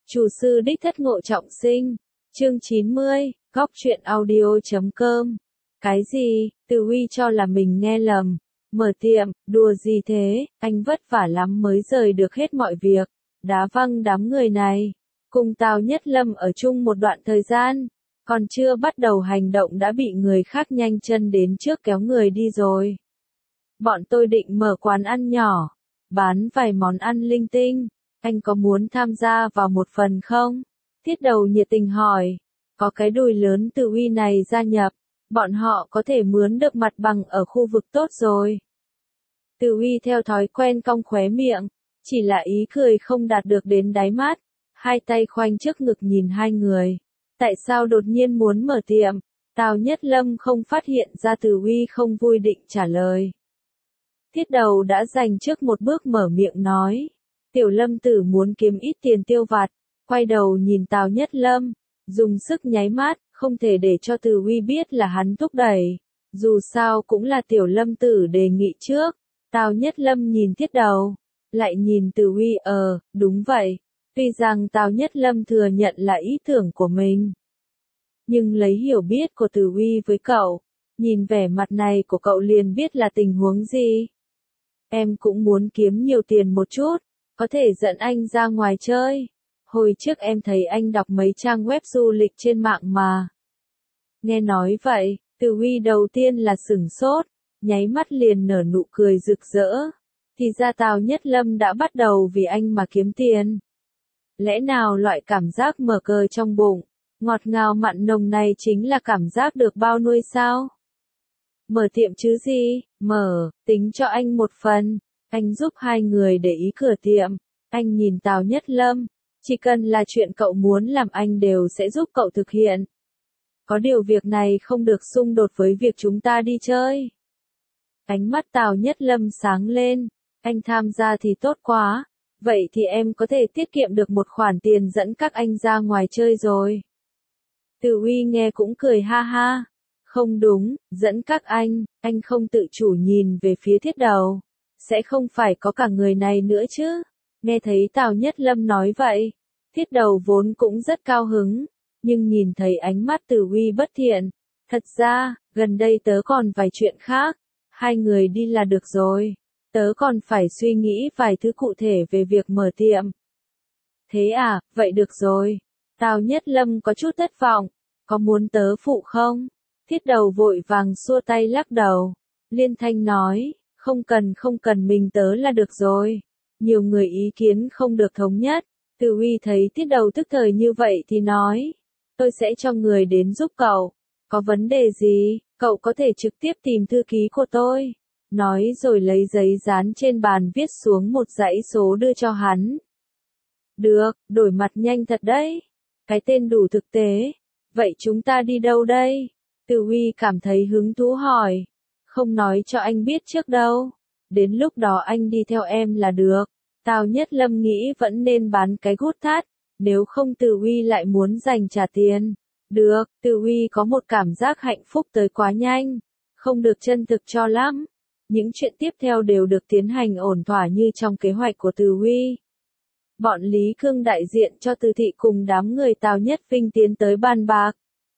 Chủ sư đích thất Ngộ Trọng Sinh, chương 90, góc truyện audio.com. Cái gì, Từ Huy cho là mình nghe lầm. Mở tiệm, đùa gì thế, anh vất vả lắm mới rời được hết mọi việc. Đá văng đám người này. Cùng Tào Nhất Lâm ở chung một đoạn thời gian. Còn chưa bắt đầu hành động đã bị người khác nhanh chân đến trước kéo người đi rồi. Bọn tôi định mở quán ăn nhỏ. Bán vài món ăn linh tinh. Anh có muốn tham gia vào một phần không? Thiết Đầu nhiệt tình hỏi. Có cái đùi lớn Từ Huy này gia nhập. Bọn họ có thể mướn được mặt bằng ở khu vực tốt rồi. Từ Huy theo thói quen cong khóe miệng. Chỉ là ý cười không đạt được đến đáy mắt. Hai tay khoanh trước ngực nhìn hai người. Tại sao đột nhiên muốn mở tiệm? Tào Nhất Lâm không phát hiện ra Từ Huy không vui định trả lời. Thiết Đầu đã dành trước một bước mở miệng nói. Tiểu Lâm tử muốn kiếm ít tiền tiêu vặt. Quay đầu nhìn Tào Nhất Lâm. Dùng sức nháy mắt, không thể để cho Từ Huy biết là hắn thúc đẩy. Dù sao cũng là Tiểu Lâm tử đề nghị trước. Tào Nhất Lâm nhìn Thiết Đầu. Lại nhìn Từ Huy đúng vậy. Tuy rằng Tào Nhất Lâm thừa nhận là ý tưởng của mình. Nhưng lấy hiểu biết của Từ Huy với cậu. Nhìn vẻ mặt này của cậu liền biết là tình huống gì. Em cũng muốn kiếm nhiều tiền một chút. Có thể dẫn anh ra ngoài chơi. Hồi trước em thấy anh đọc mấy trang web du lịch trên mạng mà. Nghe nói vậy, Từ Huy đầu tiên là sửng sốt, nháy mắt liền nở nụ cười rực rỡ. Thì ra Tào Nhất Lâm đã bắt đầu vì anh mà kiếm tiền. Lẽ nào loại cảm giác mở cờ trong bụng, ngọt ngào mặn nồng này chính là cảm giác được bao nuôi sao? Mở tiệm chứ gì, tính cho anh một phần. Anh giúp hai người để ý cửa tiệm. Anh nhìn Tào Nhất Lâm. Chỉ cần là chuyện cậu muốn làm anh đều sẽ giúp cậu thực hiện. Có điều việc này không được xung đột với việc chúng ta đi chơi. Ánh mắt Tào Nhất Lâm sáng lên. Anh tham gia thì tốt quá. Vậy thì em có thể tiết kiệm được một khoản tiền dẫn các anh ra ngoài chơi rồi. Từ Huy nghe cũng cười ha ha. Không đúng, dẫn các anh không tự chủ nhìn về phía Thiết Đầu. Sẽ không phải có cả người này nữa chứ. Nghe thấy Tào Nhất Lâm nói vậy. Thiết Đầu vốn cũng rất cao hứng. Nhưng nhìn thấy ánh mắt Từ Huy bất thiện. Thật ra, gần đây tớ còn vài chuyện khác. Hai người đi là được rồi. Tớ còn phải suy nghĩ vài thứ cụ thể về việc mở tiệm. Thế à, vậy được rồi. Tào Nhất Lâm có chút thất vọng. Có muốn tớ phụ không? Thiết Đầu vội vàng xua tay lắc đầu. Liên thanh nói, không cần mình tớ là được rồi. Nhiều người ý kiến không được thống nhất. Từ Huy thấy Thiết Đầu tức thời như vậy thì nói. Tôi sẽ cho người đến giúp cậu. Có vấn đề gì, cậu có thể trực tiếp tìm thư ký của tôi. Nói rồi lấy giấy dán trên bàn viết xuống một dãy số đưa cho hắn. Được, đổi mặt nhanh thật đấy. Cái tên đủ thực tế. Vậy chúng ta đi đâu đây? Từ Huy cảm thấy hứng thú hỏi. Không nói cho anh biết trước đâu. Đến lúc đó anh đi theo em là được. Tào Nhất Lâm nghĩ vẫn nên bán cái gút thắt. Nếu không Từ Huy lại muốn dành trả tiền. Được, Từ Huy có một cảm giác hạnh phúc tới quá nhanh. Không được chân thực cho lắm. Những chuyện tiếp theo đều được tiến hành ổn thỏa như trong kế hoạch của Từ Huy. Bọn Lý Cương đại diện cho Từ Thị cùng đám người Tào Nhất Vinh tiến tới bàn bạc.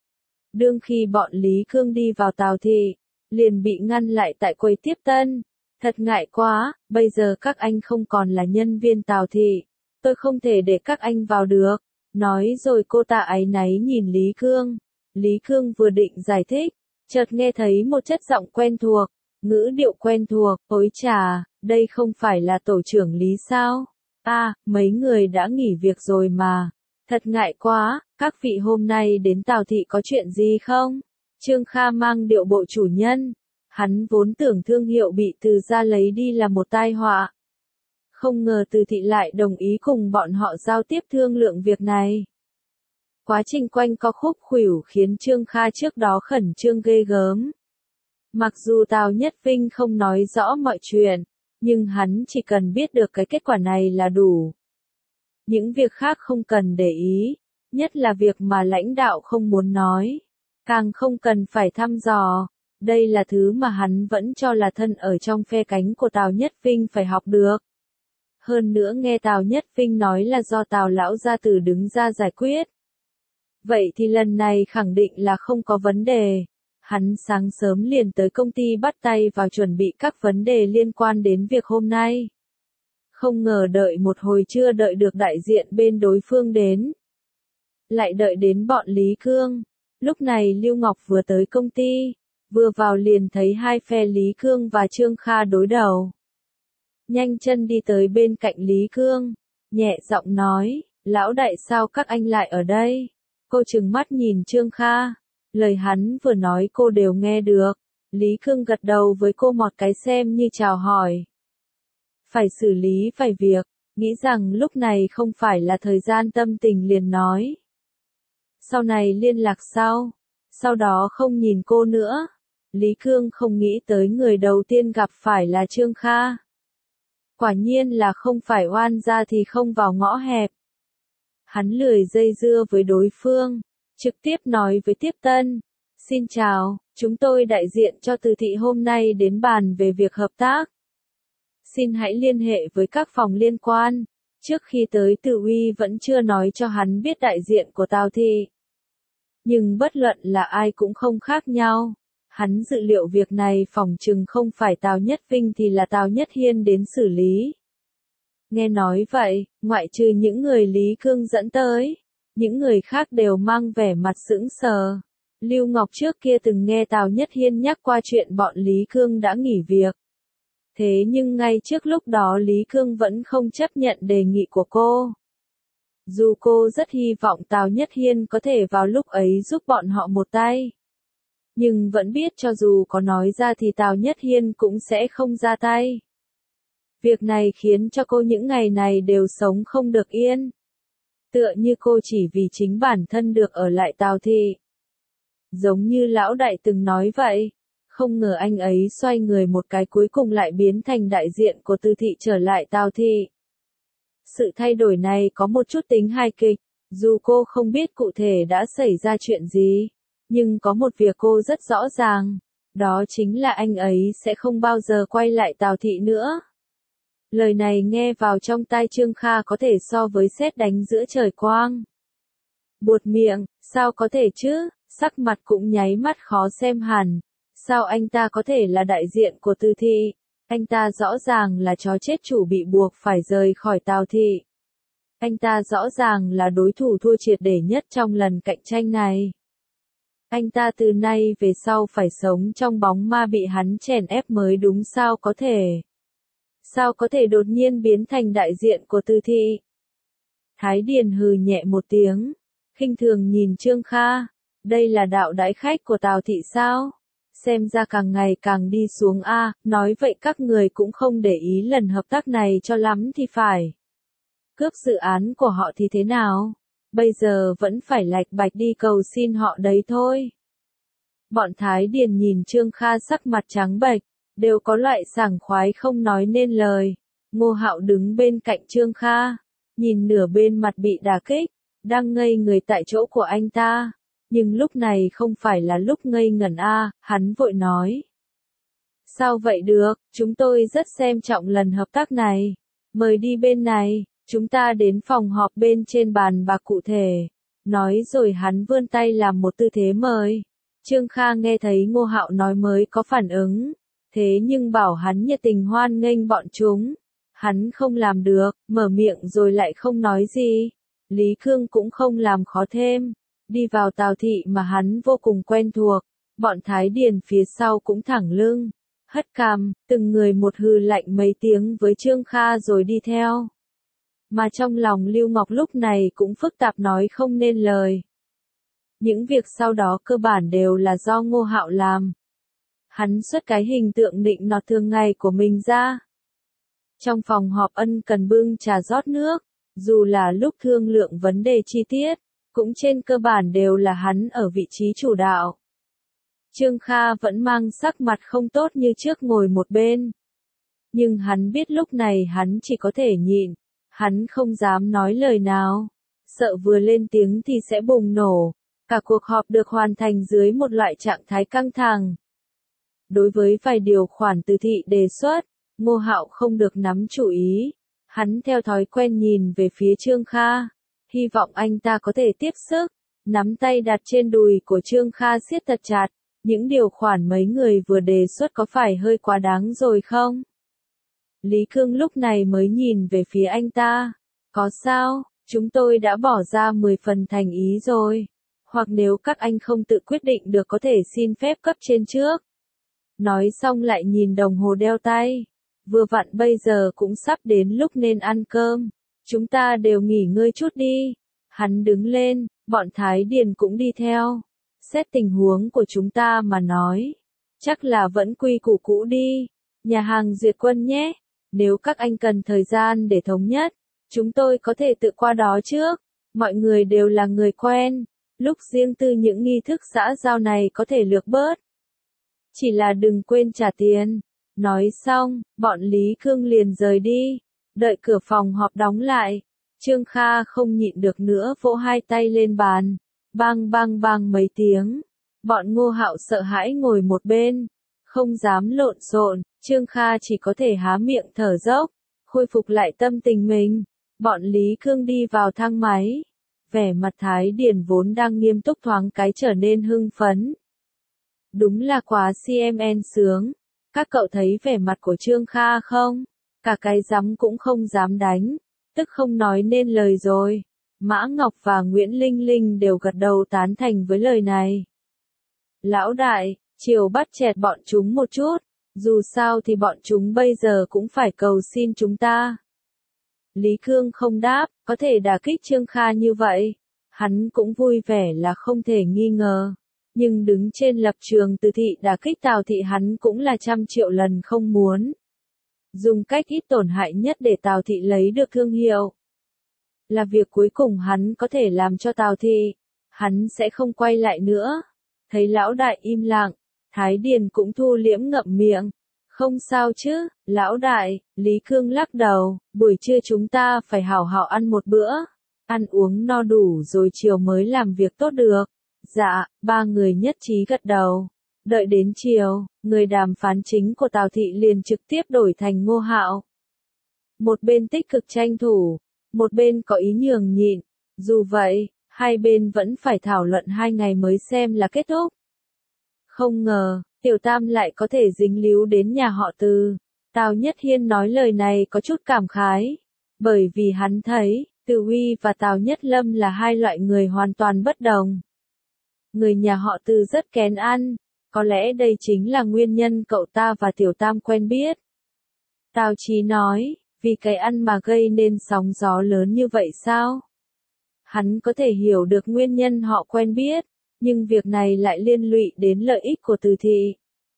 Đương khi bọn Lý Cương đi vào Tào Thị, liền bị ngăn lại tại quầy tiếp tân. Thật ngại quá, bây giờ các anh không còn là nhân viên Tào Thị. Tôi không thể để các anh vào được. Nói rồi cô ta áy náy nhìn Lý Cương. Lý Cương vừa định giải thích, chợt nghe thấy một chất giọng quen thuộc, ngữ điệu quen thuộc. Ôi chà, đây không phải là tổ trưởng Lý sao? Mấy người đã nghỉ việc rồi mà. Thật ngại quá, các vị hôm nay đến Tào Thị có chuyện gì không? Trương Kha mang điệu bộ chủ nhân. Hắn vốn tưởng thương hiệu bị Từ gia lấy đi là một tai họa. Không ngờ Từ Thị lại đồng ý cùng bọn họ giao tiếp thương lượng việc này. Quá trình quanh co khúc khuỷu khiến Trương Kha trước đó khẩn trương ghê gớm. Mặc dù Tào Nhất Vinh không nói rõ mọi chuyện, nhưng hắn chỉ cần biết được cái kết quả này là đủ. Những việc khác không cần để ý, nhất là việc mà lãnh đạo không muốn nói. Càng không cần phải thăm dò. Đây là thứ mà hắn vẫn cho là thân ở trong phe cánh của Tào Nhất Vinh phải học được. Hơn nữa nghe Tào Nhất Vinh nói là do Tào lão gia tử đứng ra giải quyết. Vậy thì lần này khẳng định là không có vấn đề. Hắn sáng sớm liền tới công ty bắt tay vào chuẩn bị các vấn đề liên quan đến việc hôm nay. Không ngờ đợi một hồi chưa đợi được đại diện bên đối phương đến. Lại đợi đến bọn Lý Cương. Lúc này Lưu Ngọc vừa tới công ty, vừa vào liền thấy hai phe Lý Cương và Trương Kha đối đầu. Nhanh chân đi tới bên cạnh Lý Cương, nhẹ giọng nói, lão đại sao các anh lại ở đây? Cô trừng mắt nhìn Trương Kha, lời hắn vừa nói cô đều nghe được. Lý Cương gật đầu với cô một cái xem như chào hỏi. Phải xử lý vài việc, nghĩ rằng lúc này không phải là thời gian tâm tình liền nói. Sau này liên lạc sau đó không nhìn cô nữa. Lý Cương không nghĩ tới người đầu tiên gặp phải là Trương Kha. Quả nhiên là không phải oan gia thì không vào ngõ hẹp. Hắn lười dây dưa với đối phương, trực tiếp nói với Tiếp Tân. Xin chào, chúng tôi đại diện cho Từ Thị hôm nay đến bàn về việc hợp tác. Xin hãy liên hệ với các phòng liên quan. Trước khi tới Từ Uy vẫn chưa nói cho hắn biết đại diện của Tào Thị. Nhưng bất luận là ai cũng không khác nhau. Hắn dự liệu việc này phỏng chừng không phải Tào Nhất Vinh thì là Tào Nhất Hiên đến xử lý. Nghe nói vậy, ngoại trừ những người Lý Cương dẫn tới, những người khác đều mang vẻ mặt sững sờ. Lưu Ngọc trước kia từng nghe Tào Nhất Hiên nhắc qua chuyện bọn Lý Cương đã nghỉ việc. Thế nhưng ngay trước lúc đó Lý Cương vẫn không chấp nhận đề nghị của cô. Dù cô rất hy vọng Tào Nhất Hiên có thể vào lúc ấy giúp bọn họ một tay. Nhưng vẫn biết cho dù có nói ra thì Tào Nhất Hiên cũng sẽ không ra tay. Việc này khiến cho cô những ngày này đều sống không được yên. Tựa như cô chỉ vì chính bản thân được ở lại Tào Thị. Giống như lão đại từng nói vậy. Không ngờ anh ấy xoay người một cái cuối cùng lại biến thành đại diện của Từ Thị trở lại Tào Thị. Sự thay đổi này có một chút tính hài kịch. Dù cô không biết cụ thể đã xảy ra chuyện gì. Nhưng có một việc cô rất rõ ràng. Đó chính là anh ấy sẽ không bao giờ quay lại Tào Thị nữa. Lời này nghe vào trong tai Trương Kha có thể so với sét đánh giữa trời quang. Buột miệng, sao có thể chứ, sắc mặt cũng nháy mắt khó xem hẳn. Sao anh ta có thể là đại diện của Từ Thị? Anh ta rõ ràng là chó chết chủ bị buộc phải rời khỏi Tào Thị. Anh ta rõ ràng là đối thủ thua triệt để nhất trong lần cạnh tranh này. Anh ta từ nay về sau phải sống trong bóng ma bị hắn chèn ép mới đúng sao có thể. Sao có thể đột nhiên biến thành đại diện của Từ Thị? Thái Điền hừ nhẹ một tiếng, khinh thường nhìn Trương Kha. Đây là đạo đãi khách của Tào Thị sao? Xem ra càng ngày càng đi xuống a, nói vậy các người cũng không để ý lần hợp tác này cho lắm thì phải. Cướp dự án của họ thì thế nào? Bây giờ vẫn phải lạch bạch đi cầu xin họ đấy thôi. Bọn Thái Điền nhìn Trương Kha sắc mặt trắng bệch, đều có loại sảng khoái không nói nên lời. Ngô Hạo đứng bên cạnh Trương Kha, nhìn nửa bên mặt bị đả kích, đang ngây người tại chỗ của anh ta. Nhưng lúc này không phải là lúc ngây ngẩn hắn vội nói. Sao vậy được, chúng tôi rất xem trọng lần hợp tác này. Mời đi bên này, chúng ta đến phòng họp bên trên bàn bạc cụ thể. Nói rồi hắn vươn tay làm một tư thế mời. Trương Kha nghe thấy Ngô Hạo nói mới có phản ứng. Thế nhưng bảo hắn nhiệt tình hoan nghênh bọn chúng. Hắn không làm được, mở miệng rồi lại không nói gì. Lý Cương cũng không làm khó thêm. Đi vào Tào Thị mà hắn vô cùng quen thuộc. Bọn Thái Điền phía sau cũng thẳng lưng. Hất cằm, từng người một hừ lạnh mấy tiếng với Trương Kha rồi đi theo. Mà trong lòng Lưu Ngọc lúc này cũng phức tạp nói không nên lời. Những việc sau đó cơ bản đều là do Ngô Hạo làm. Hắn xuất cái hình tượng nịnh nọt thường ngày của mình ra. Trong phòng họp ân cần bưng trà rót nước, dù là lúc thương lượng vấn đề chi tiết, cũng trên cơ bản đều là hắn ở vị trí chủ đạo. Trương Kha vẫn mang sắc mặt không tốt như trước ngồi một bên. Nhưng hắn biết lúc này hắn chỉ có thể nhịn, hắn không dám nói lời nào, sợ vừa lên tiếng thì sẽ bùng nổ. Cả cuộc họp được hoàn thành dưới một loại trạng thái căng thẳng. Đối với vài điều khoản Từ Thị đề xuất, Ngô Hạo không được nắm chủ ý. Hắn theo thói quen nhìn về phía Trương Kha, hy vọng anh ta có thể tiếp sức, nắm tay đặt trên đùi của Trương Kha siết thật chặt, những điều khoản mấy người vừa đề xuất có phải hơi quá đáng rồi không? Lý Cương lúc này mới nhìn về phía anh ta, có sao, chúng tôi đã bỏ ra 10 phần thành ý rồi, hoặc nếu các anh không tự quyết định được có thể xin phép cấp trên trước. Nói xong lại nhìn đồng hồ đeo tay, vừa vặn bây giờ cũng sắp đến lúc nên ăn cơm, chúng ta đều nghỉ ngơi chút đi. Hắn đứng lên, bọn Thái Điền cũng đi theo. Xét tình huống của chúng ta mà nói, chắc là vẫn quy củ cũ đi, nhà hàng Duyệt Quân nhé, nếu các anh cần thời gian để thống nhất, chúng tôi có thể tự qua đó trước, mọi người đều là người quen, lúc riêng tư những nghi thức xã giao này có thể lược bớt. Chỉ là đừng quên trả tiền. Nói xong, bọn Lý Cương liền rời đi, đợi cửa phòng họp đóng lại. Trương Kha không nhịn được nữa vỗ hai tay lên bàn, bang bang bang mấy tiếng. Bọn Ngô Hạo sợ hãi ngồi một bên, không dám lộn xộn, Trương Kha chỉ có thể há miệng thở dốc, khôi phục lại tâm tình mình. Bọn Lý Cương đi vào thang máy, vẻ mặt Thái Điền vốn đang nghiêm túc thoáng cái trở nên hưng phấn. Đúng là quá CMN sướng. Các cậu thấy vẻ mặt của Trương Kha không? Cả cái rắm cũng không dám đánh, tức không nói nên lời rồi. Mã Ngọc và Nguyễn Linh Linh đều gật đầu tán thành với lời này. Lão đại, chiều bắt chẹt bọn chúng một chút, dù sao thì bọn chúng bây giờ cũng phải cầu xin chúng ta. Lý Cương không đáp, có thể đả kích Trương Kha như vậy, hắn cũng vui vẻ là không thể nghi ngờ. Nhưng đứng trên lập trường Từ Thị đả kích Tào Thị hắn cũng là 100 triệu lần không muốn. Dùng cách ít tổn hại nhất để Tào Thị lấy được thương hiệu. Là việc cuối cùng hắn có thể làm cho Tào Thị. Hắn sẽ không quay lại nữa. Thấy lão đại im lặng, Thái Điền cũng thu liễm ngậm miệng. Không sao chứ, lão đại, Lý Cương lắc đầu, buổi trưa chúng ta phải hảo hảo ăn một bữa. Ăn uống no đủ rồi chiều mới làm việc tốt được. Dạ, ba người nhất trí gật đầu. Đợi đến chiều, người đàm phán chính của Tào Thị liền trực tiếp đổi thành Ngô Hạo. Một bên tích cực tranh thủ, một bên có ý nhường nhịn. Dù vậy, hai bên vẫn phải thảo luận 2 ngày mới xem là kết thúc. Không ngờ, Tiểu Tam lại có thể dính líu đến nhà họ Từ. Tào Nhất Hiên nói lời này có chút cảm khái. Bởi vì hắn thấy, Từ Uy và Tào Nhất Lâm là hai loại người hoàn toàn bất đồng. Người nhà họ Từ rất kén ăn, có lẽ đây chính là nguyên nhân cậu ta và Tiểu Tam quen biết. Tào Chí nói, vì cái ăn mà gây nên sóng gió lớn như vậy sao? Hắn có thể hiểu được nguyên nhân họ quen biết, nhưng việc này lại liên lụy đến lợi ích của Từ Thị.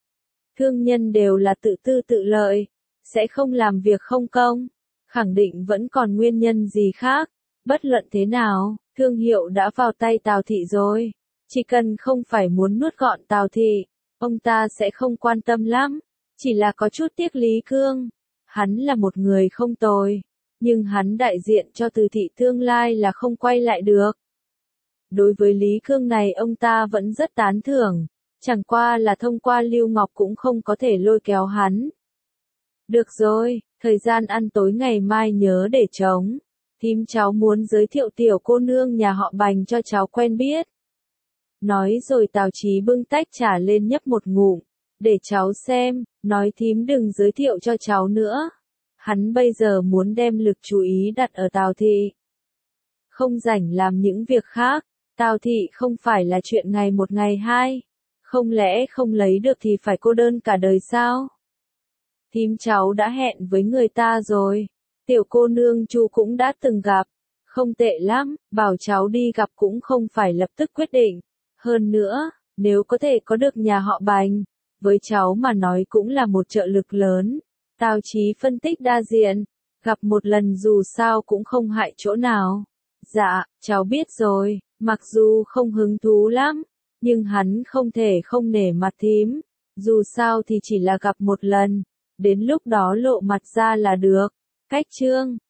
Thương nhân đều là tự tư tự lợi, sẽ không làm việc không công, khẳng định vẫn còn nguyên nhân gì khác. Bất luận thế nào, thương hiệu đã vào tay Tào Thị rồi. Chỉ cần không phải muốn nuốt gọn Tào Thị, ông ta sẽ không quan tâm lắm, chỉ là có chút tiếc Lý Cương. Hắn là một người không tồi, nhưng hắn đại diện cho Từ Thị tương lai là không quay lại được. Đối với Lý Cương này ông ta vẫn rất tán thưởng, chẳng qua là thông qua Lưu Ngọc cũng không có thể lôi kéo hắn. Được rồi, thời gian ăn tối ngày mai nhớ để trống. Thím cháu muốn giới thiệu tiểu cô nương nhà họ Bành cho cháu quen biết. Nói rồi Tào Chí bưng tách trà lên nhấp một ngụm, để cháu xem, nói thím đừng giới thiệu cho cháu nữa. Hắn bây giờ muốn đem lực chú ý đặt ở Tào Thị. Không rảnh làm những việc khác, Tào Thị không phải là chuyện ngày một ngày hai. Không lẽ không lấy được thì phải cô đơn cả đời sao? Thím cháu đã hẹn với người ta rồi, tiểu cô nương Chu cũng đã từng gặp. Không tệ lắm, bảo cháu đi gặp cũng không phải lập tức quyết định. Hơn nữa, nếu có thể có được nhà họ Bành, với cháu mà nói cũng là một trợ lực lớn. Tào Chí phân tích đa diện, gặp một lần dù sao cũng không hại chỗ nào. Dạ, cháu biết rồi, mặc dù không hứng thú lắm, nhưng hắn không thể không nể mặt thím. Dù sao thì chỉ là gặp một lần, đến lúc đó lộ mặt ra là được. Cách chương